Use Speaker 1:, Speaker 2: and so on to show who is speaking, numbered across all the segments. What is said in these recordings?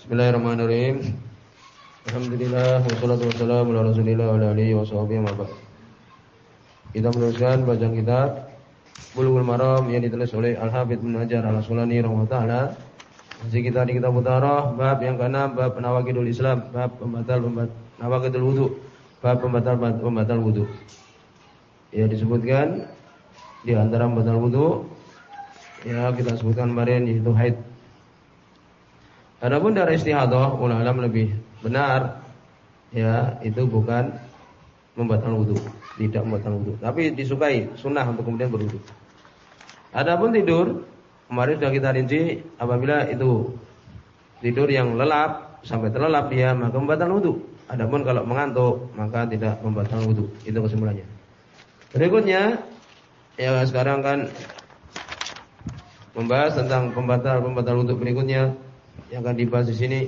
Speaker 1: Bismillahirrahmanirrahim. Alhamdulillah wassalatu wassalamu ala Rasulillah wa ala alihi washabihi wa ba'd. Kita meneruskan bacaan kitab Bulughul Maram yang ditulis oleh Al-Hafidz Ibnu Hajar Al-Asqalani rahimahullah. Masih kita di kitab Thaharah, bab yang ke-6, bab nawaqidul Islam, bab nawaqidul wudu, bab pembatal wudu. Ya, disebutkan di antara pembatal wudu ya kita sebutkan kemarin yaitu haid. Adapun dari istihadah, ulama lebih benar ya itu bukan membatalkan wudu, tidak membatalkan wudu, tapi disukai sunnah untuk kemudian berwudu. Adapun tidur, kemarin sudah kita rinci apabila itu tidur yang lelap sampai terlelap dia maka membatalkan wudu. Adapun kalau mengantuk maka tidak membatalkan wudu. Itu kesimpulannya. Berikutnya ya sekarang kan membahas tentang pembatal wudu berikutnya yang akan dibahas di sini.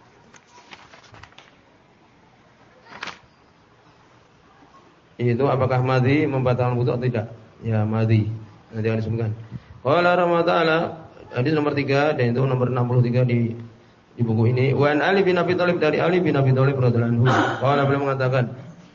Speaker 1: Itu apakah madhi membatalkan wudu atau tidak? Ya, madhi. Nanti akan disebutkan. Qala rahimahullah, hadis nomor 3 dan itu nomor 63 di buku ini. Wa an Ali bin Abi Thalib, dari Ali bin Abi Thalib radhiyallahu anhu. Qala beliau mengatakan,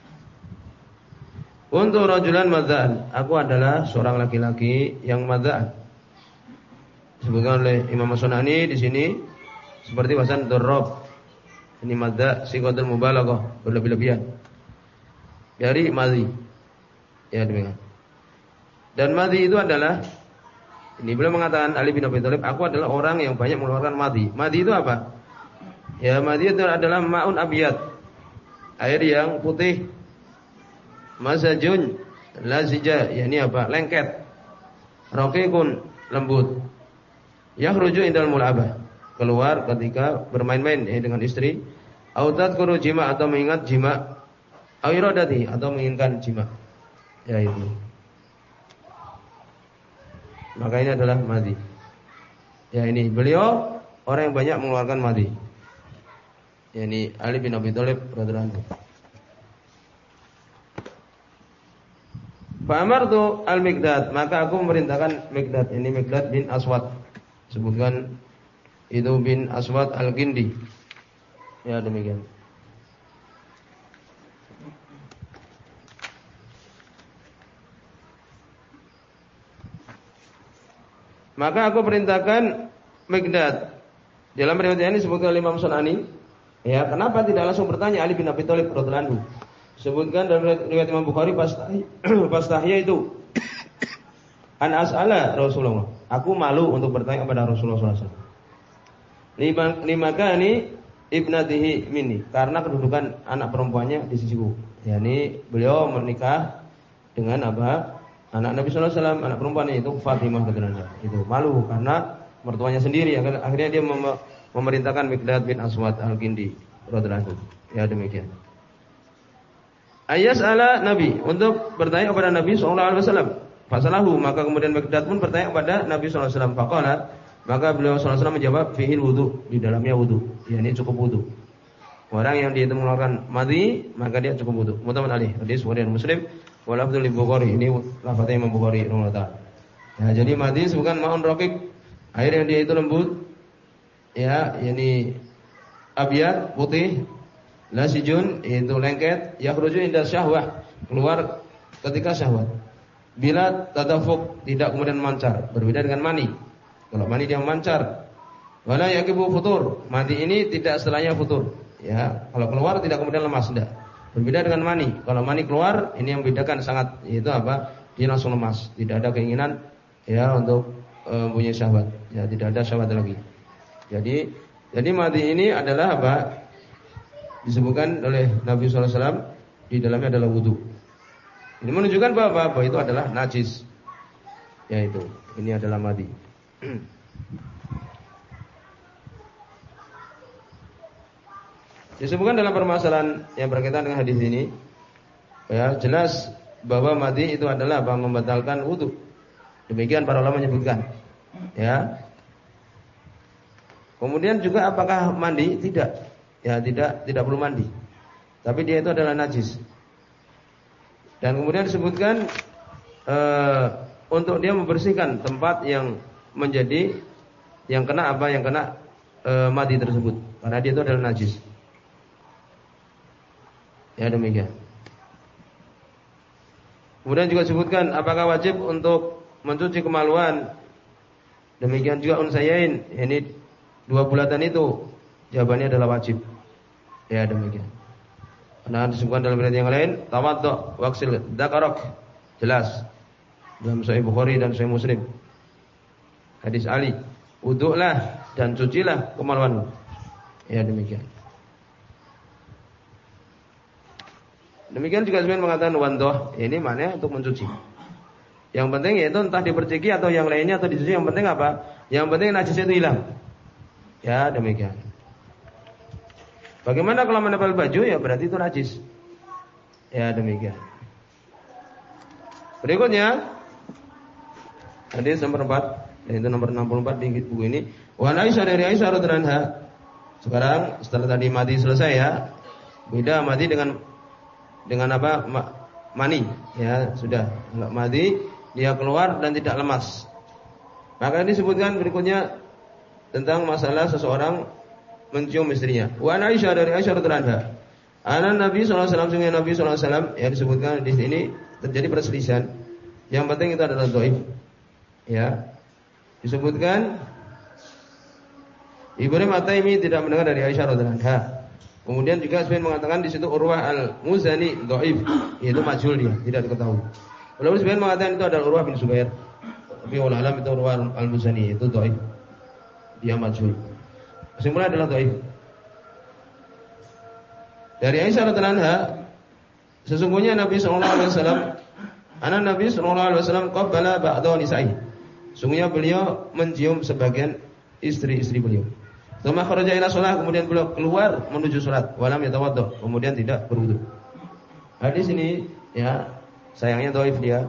Speaker 1: "Untuk rajulan madzan, aku adalah seorang laki-laki yang madzan." Disebutkan oleh Imam As-Sunani di sini seperti wasan darab. Ini madza siqatul mubalaghah, berlebih-lebihan. Dari madhi. Ya demikian. Dan madhi itu adalah ini beliau mengatakan Ali bin Abi Thalib, aku adalah orang yang banyak mengeluarkan madhi. Madhi itu apa? Ya madhi itu adalah ma'un abiyat. Air yang putih. Masajun lazija, yakni apa? Lengket. Raqiqun, lembut. Yakhruju indal mulabah, keluar ketika bermain-main dengan istri, autat kuru jima atau mengingat jima, airadati atau menginginkan jima. Ya itu. Maka ini adalah madhi. Ya ini beliau orang yang banyak mengeluarkan madhi. Ya ini Ali bin Abi Thalib radhiyallahu anhu. Fa amartu al-Miqdad, maka aku memerintahkan Miqdad, ini Miqdad bin Aswad. Sebutkan itu bin Aswad al-Kindi. Ya demikian. Maka aku perintahkan Miqdad. Dalam riwayat ini disebutkan oleh Imam Sunani. Ya, kenapa tidak langsung bertanya Ali bin Abi Thalib radhiyallahu anhu? Sebutkan dalam riwayat Imam Bukhari pas tahiyya itu an as'ala Rasulullah. Aku malu untuk bertanya kepada Rasulullah SAW. Limaka ini ibnatihi minni, karena kedudukan anak perempuannya di sisiku. Yani beliau menikah dengan apa? Anak Nabi SAW, anak perempuannya itu Fatimah radhiyallahu. Itu malu karena mertuanya sendiri. Akhirnya dia memerintahkan Miqdad bin Aswad al-Kindi radhiyallahu. Ya demikian. Ayas ala Nabi, untuk bertanya kepada Nabi SAW. Fasalahu, maka kemudian Miqdad pun bertanya kepada Nabi SAW. Faqala, maka beliau SAW menjawab, fihil wudu, di dalamnya wudu. Ya ini cukup wudu. Orang yang dia itu mengeluarkan madhi, maka dia cukup wudu. Muhammad Ali, hadis riwayat Muslim, wa lafdzul Bukhari. Ini lafaznya Imam Bukhari rahimahullah. Ya, jadi madhi bukan ma'un raqiq, air yang dia itu lembut. Ya, ini abyad, putih. Lasijun, itu lengket. Yakhruju inda syahwah, keluar ketika syahwat. Bila tadafuk, tidak kemudian memancar. Berbeda dengan mani. Kalau mani dia memancar. Wala yaqibu futur, mani ini tidak setelahnya futur. Ya, kalau keluar tidak kemudian lemas, tidak. Berbeda dengan mani. Kalau mani keluar, ini yang membedakan sangat, yaitu apa? Dia langsung lemas. Tidak ada keinginan ya untuk punya syahwat. Ya, tidak ada syahwat lagi. Jadi mani ini adalah apa? Disebutkan oleh Nabi SAW di dalamnya adalah wudu. Ini menunjukkan bahwa itu adalah najis. Yaitu ini adalah madhi. Disebutkan dalam permasalahan yang berkaitan dengan hadis ini, ya jelas bahwa madhi itu adalah apa? Membatalkan wudu. Demikian para ulama menyebutkan. Ya. Kemudian juga apakah mandi? Tidak. Ya tidak perlu mandi. Tapi dia itu adalah najis. Dan kemudian disebutkan untuk dia membersihkan tempat yang menjadi yang kena apa? Yang kena madi tersebut karena dia itu adalah najis. Ya demikian. Kemudian juga disebutkan apakah wajib untuk mencuci kemaluan. Demikian juga unsayain, ini dua bulatan itu. Jawabannya adalah wajib. Ya demikian. Karena disebutkan dalam riwayat yang lain, tawaddu waqsil dzakarok. Jelas. Dalam Sahih Bukhari dan Sahih Muslim. Hadis Ali, wudu'lah dan cucilah kemaluanmu. Ya demikian. Demikian juga sebenarnya mengatakan wandoh, ini maknanya untuk mencuci. Yang penting yaitu entah diperciki atau yang lainnya atau dicuci, yang penting apa? Yang penting najisnya itu hilang. Ya demikian. Bagaimana kalau menempel baju? Ya berarti itu najis. Ya demikian. Berikutnya hadis nomor 4, yaitu nomor 64 di buku ini. Wa Aisyah dari Aisyah radhiyallahu anha. Sekarang setelah tadi mati selesai ya. Beda mati dengan apa? Mani. Ya, sudah. Enggak mati, dia keluar dan tidak lemas. Maka ini disebutkan berikutnya tentang masalah seseorang mencium istrinya. Wa Aisyah dari Aisyah radhiyallahu anha. Anak Nabi sallallahu alaihi wasallam, sungguh Nabi sallallahu alaihi wasallam, ya disebutkan di sini terjadi perselisihan. Yang penting itu adalah dhaif. Ya. Disebutkan Ibrahim At-Taimi tidak mendengar dari Aisyah radhiyallahu anha. Kemudian juga sebenarnya mengatakan di situ Urwah Al-Muzani dhaif, yaitu majhul dia, tidak diketahui. Lalu sebenarnya mengatakan itu adalah Urwah bin Zubair. Tapi wallahu alam itu Urwah Al-Muzani itu dhaif. Dia majhul. Kesimpulannya adalah dhaif. Dari Aisyah radhiyallahu anha, sesungguhnya Nabi sallallahu alaihi wasallam, anak Nabi sallallahu alaihi wasallam qabbala ba'da nisa'i. Sungguhnya beliau mencium sebagian istri-istri beliau. Tsumma kharaja ila shalah, kemudian beliau keluar menuju salat, walam yatawaddo, kemudian tidak berwudu. Hadis ini ya sayangnya dhaif dia.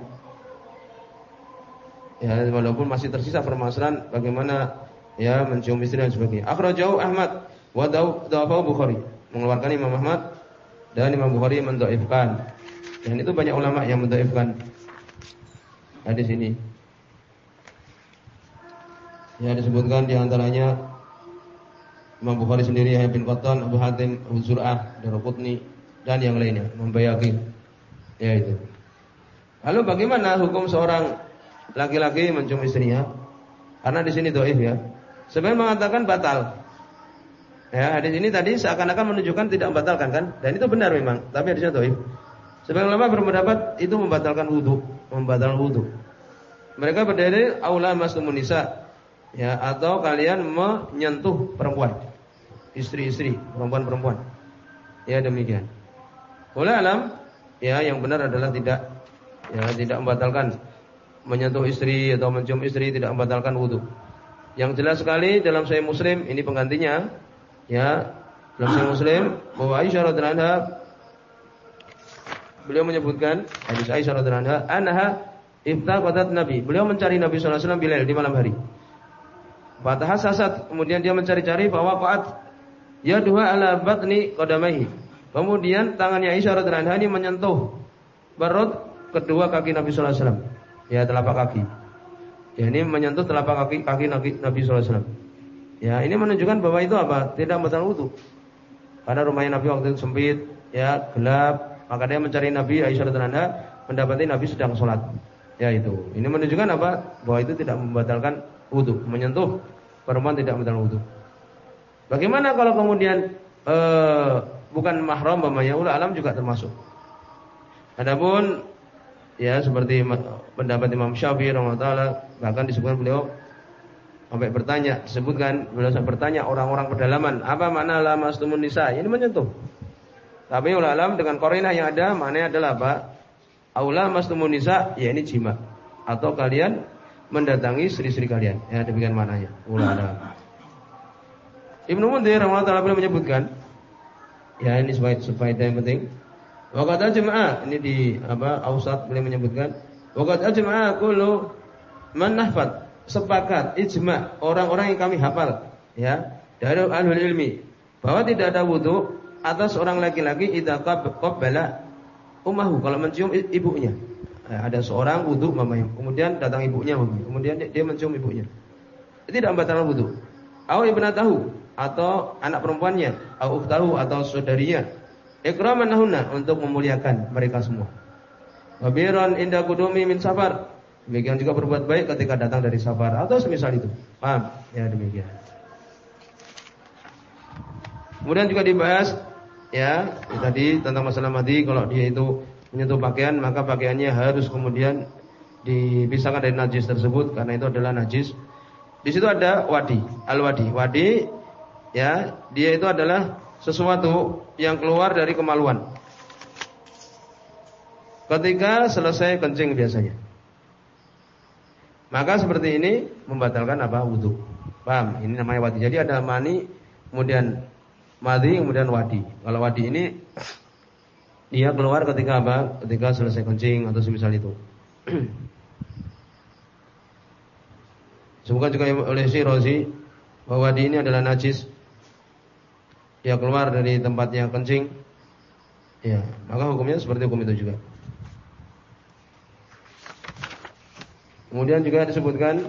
Speaker 1: Ya walaupun masih tersisa permasalahan bagaimana ya mencium istri dan sebagainya. Akhrajahu Ahmad wa dhawafahu Bukhari. Mengeluarkan Imam Ahmad dan Imam Bukhari mendhaifkan. Dan itu banyak ulama yang mendhaifkan hadis ini. Ya disebutkan di antaranya Imam Bukhari sendiri, Yahya bin Qattan, Abu Hatim, Abu Zur'ah, Daraqutni dan yang lainnya, Membayaki. Ya itu. Lalu bagaimana hukum seorang laki-laki mencium istrinya? Karena di sini dhaif ya. Sebenarnya mengatakan batal. Ya, hadis ini tadi seakan-akan menunjukkan tidak membatalkan kan? Dan itu benar memang, tapi hadisnya dhaif. Sebagian ulama berpendapat itu membatalkan wudu, membatalkan wudu. Mereka berdalil aula mastumun nisa, ya, atau kalian menyentuh perempuan, istri-istri, perempuan-perempuan. Ya demikian. Wallahu alam, ya yang benar adalah tidak, ya tidak membatalkan menyentuh istri atau mencium istri, tidak membatalkan wudu. Yang jelas sekali dalam Sahih Muslim, ini penggantinya, ya dalam Sahih Muslim bahwa Aisyah radhiyallahu anha beliau menyebutkan hadis Aisyah radhiyallahu anha, anha iftaqadat Nabi. Beliau mencari Nabi sallallahu alaihi wasallam Bilal di malam hari. Fatahasasat, kemudian dia mencari-cari bahwa qaat yaduha ala batni qadamaihi. Kemudian tangannya Aisyah radhiyallahu anha ini menyentuh perut kedua kaki Nabi sallallahu alaihi wasallam. Ya telapak kaki. Ya ini menyentuh telapak kaki Nabi sallallahu alaihi wasallam. Ya ini menunjukkan bahwa itu apa? Tidak batal wudu. Karena rumahnya Nabi waktu itu sempit, ya gelap, maka dia mencari Nabi. Aisyah radhiyallahu anha mendapati Nabi sedang sholat. Ya itu. Ini menunjukkan apa? Bahwa itu tidak membatalkan wudu. Menyentuh perempuan tidak membatalkan wudu. Bagaimana kalau kemudian bukan mahram, umpamanya ulama alam juga termasuk. Adapun ya seperti pendapat Imam Syafi'i rahimahullah, bahkan disebutkan beliau sampai bertanya, disebutkan beliau sampai bertanya orang-orang pedalaman, apa makna la mastumun nisa? Ini menyentuh. Tapi ulama alam dengan qarinah yang ada, maknanya adalah apa? Aula mastumun nisa, ya ini jima, atau kalian mendatangi istri-istri kalian. Ya demikian maknanya. Ulama alam. Ibnu Munzir rahimahullah beliau menyebutkan, ya ini supaya yang penting. Waqad ajma'a, ini di apa Ausat beliau menyebutkan, waqad ajma'a kullu man nahfad, sepakat ijma' orang-orang yang kami hafal ya dari ahlul ilmi bahwa tidak ada wudu atas orang laki-laki idza qabbala ummahu, kalau mencium ibunya. Ada seorang wudu mamanya, kemudian datang ibunya mamanya, kemudian dia mencium ibunya. Itu tidak membatalkan wudu. Aw ibnatahu, atau anak perempuannya, au ukhtahu atau saudarinya, ikraman lahunna untuk memuliakan mereka semua. Wa birran inda qudumi min safar, demikian juga berbuat baik ketika datang dari safar atau semisal itu. Paham? Ya demikian. Kemudian juga dibahas ya tadi tentang masalah madi, kalau dia itu menyentuh pakaian maka pakaiannya harus kemudian dipisahkan dari najis tersebut karena itu adalah najis. Di situ ada wadi, al-wadi. Wadi ya, dia itu adalah sesuatu yang keluar dari kemaluan ketika selesai kencing biasanya. Maka seperti ini membatalkan apa? Wudu. Paham? Ini namanya wadi. Jadi ada mani, kemudian madi, kemudian wadi. Kalau wadi ini dia keluar ketika apa? Ketika selesai kencing atau semisal itu. Sebutkan juga oleh Syirazi bahwa wadi ini adalah najis. Dia keluar dari tempatnya kencing. Ya, maka hukumnya seperti hukum itu juga. Kemudian juga disebutkan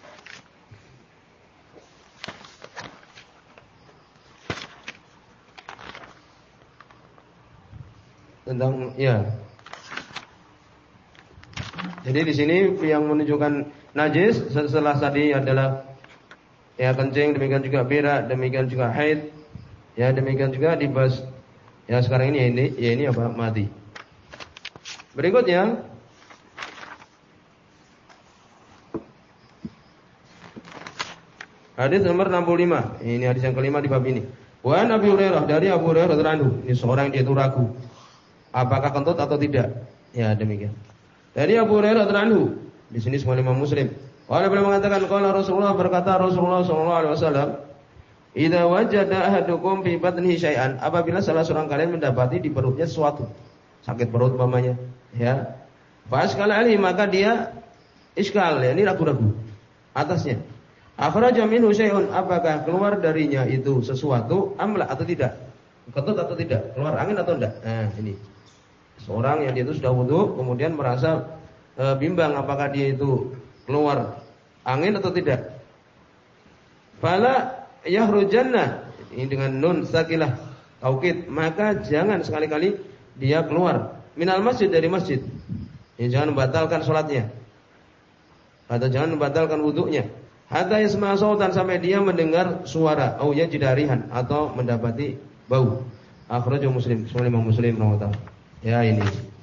Speaker 1: tentang ya. Jadi di sini yang menunjukkan najis setelah tadi adalah ya kencing, demikian juga berak, demikian juga haid. Ya demikian juga dibahas ya sekarang ini apa? Mati. Berikutnya hadis nomor 65. Ini hadis yang kelima di bab ini. Wa Nabi Hurairah, dari Abu Hurairah radhiyallahu anhu. Ini seorang yang dia itu ragu apakah kentut atau tidak. Ya demikian. Dari Abu Hurairah radhiyallahu anhu. Di sini semua Imam Muslim. Qala beliau mengatakan qala Rasulullah, berkata Rasulullah sallallahu alaihi wasallam, "Idza wajada ahadukum fi batnihi syai'an," apabila salah seorang kalian mendapati di perutnya sesuatu, sakit perut umpamanya, ya. Fa askala alaihi, maka dia iskal, ya, ini ragu-ragu atasnya. Akhraja minhu syai'un, apakah keluar darinya itu sesuatu amla atau tidak? Kentut atau tidak? Keluar angin atau tidak? Nah, ini. Seorang yang dia itu sudah wudu kemudian merasa bimbang apakah dia itu keluar angin atau tidak. Fala yahrujanna, ini dengan nun sakilah taukid, maka jangan sekali-kali dia keluar minal masjid, dari masjid. Ya, jangan membatalkan salatnya atau jangan membatalkan wudunya. Hatta yasma'a sautan, sampai dia mendengar suara, au yajidarihan, atau mendapati bau. Akhrajahu Muslim, Imam Muslim rahimahullah. Ya ini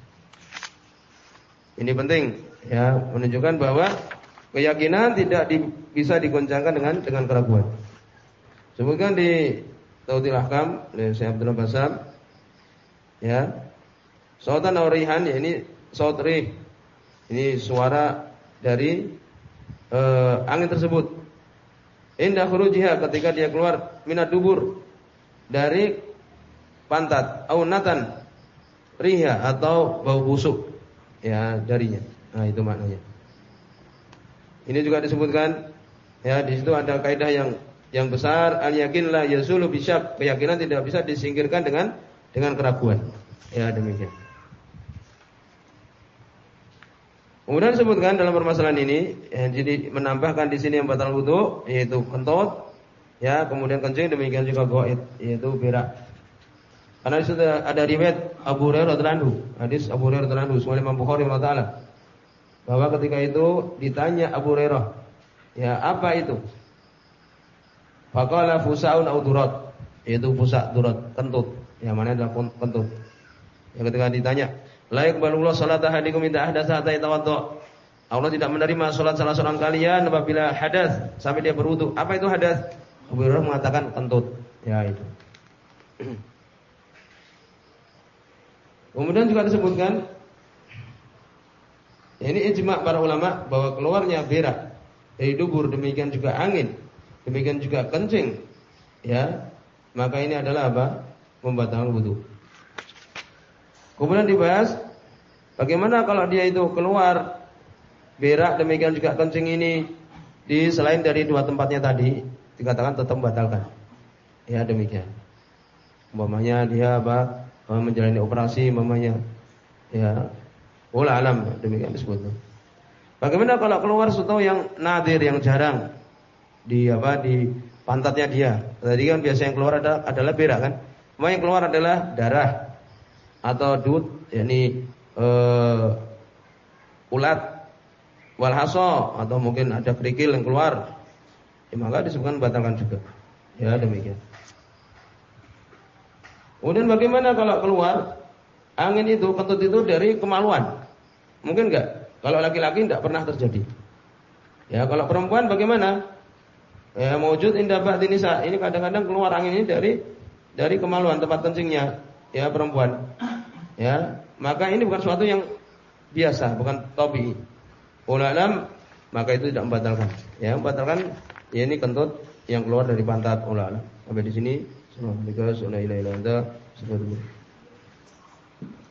Speaker 1: penting ya, menunjukkan bahwa keyakinan tidak bisa digoncangkan dengan keraguan. Sebutkan di Taudil Ahkam oleh Syekh Abdullah Basam, ya, sautan aurihan, ya ini saut rih, ini suara dari angin tersebut. Inda khurujiha, ketika dia keluar minad dubur, dari pantat, au natan riha, atau bau busuk ya darinya. Nah itu maknanya. Ini juga disebutkan ya, di situ ada kaidah yang besar, al yakin la yazulu bisyak, keyakinan tidak bisa disingkirkan dengan keraguan. Ya demikian. Kemudian disebutkan dalam permasalahan ini, ya, jadi menambahkan di sini yang batal wudu, yaitu kentut, ya, kemudian kencing, demikian juga ghaid, yaitu berak. Karena di situ ada riwayat Abu Hurairah radhiyallahu anhu, hadis Abu Hurairah radhiyallahu anhu, Sahih Imam Bukhari rahimahullah, bahwa ketika itu ditanya Abu Hurairah, ya apa itu? Faqala fusaun au durat, yaitu fusa durat, kentut. Yang mana adalah kentut. Ya, ketika ditanya, la yaqbalullahu salata ahadikum idza ahdatsa hatta yatawadda. Allah tidak menerima salat salah seorang kalian apabila hadas sampai dia berwudu. Apa itu hadas? Abu Hurairah mengatakan kentut. Ya itu. Kemudian juga disebutkan, ini ijma' para ulama bahwa keluarnya berak dari dubur, demikian juga angin, demikian juga kencing, ya, maka ini adalah apa? Membatalkan wudu. Kemudian dibahas bagaimana kalau dia itu keluar berak, demikian juga kencing ini di selain dari dua tempatnya tadi, dikatakan tetap membatalkan. Ya demikian. Umpamanya dia apa? Menjalani operasi umpamanya, ya, wallahu alam, demikian disebut. Bagaimana kalau keluar sesuatu yang nadir, yang jarang pantatnya dia. Tadi kan biasa yang keluar adalah berak kan. Cuma yang keluar adalah darah atau dud, yakni ulat, walhaso, atau mungkin ada kerikil yang keluar, ya, maka disebutkan batalkan juga. Ya demikian. Kemudian bagaimana kalau keluar angin itu, kentut itu dari kemaluan? Mungkin enggak? Kalau laki-laki enggak pernah terjadi. Ya kalau perempuan bagaimana? Ya mawjud inda ba'dhi nisa. Ini kadang-kadang keluar angin ini dari kemaluan, tempat kencingnya ya perempuan. Ya, maka ini bukan suatu yang biasa, bukan tabii. Ulalam, maka itu tidak membatalkan. Ya, membatalkan ya ini kentut yang keluar dari pantat. Ulalam. Sampai di sini. Assalamualaikum warahmatullahi wabarakatuh.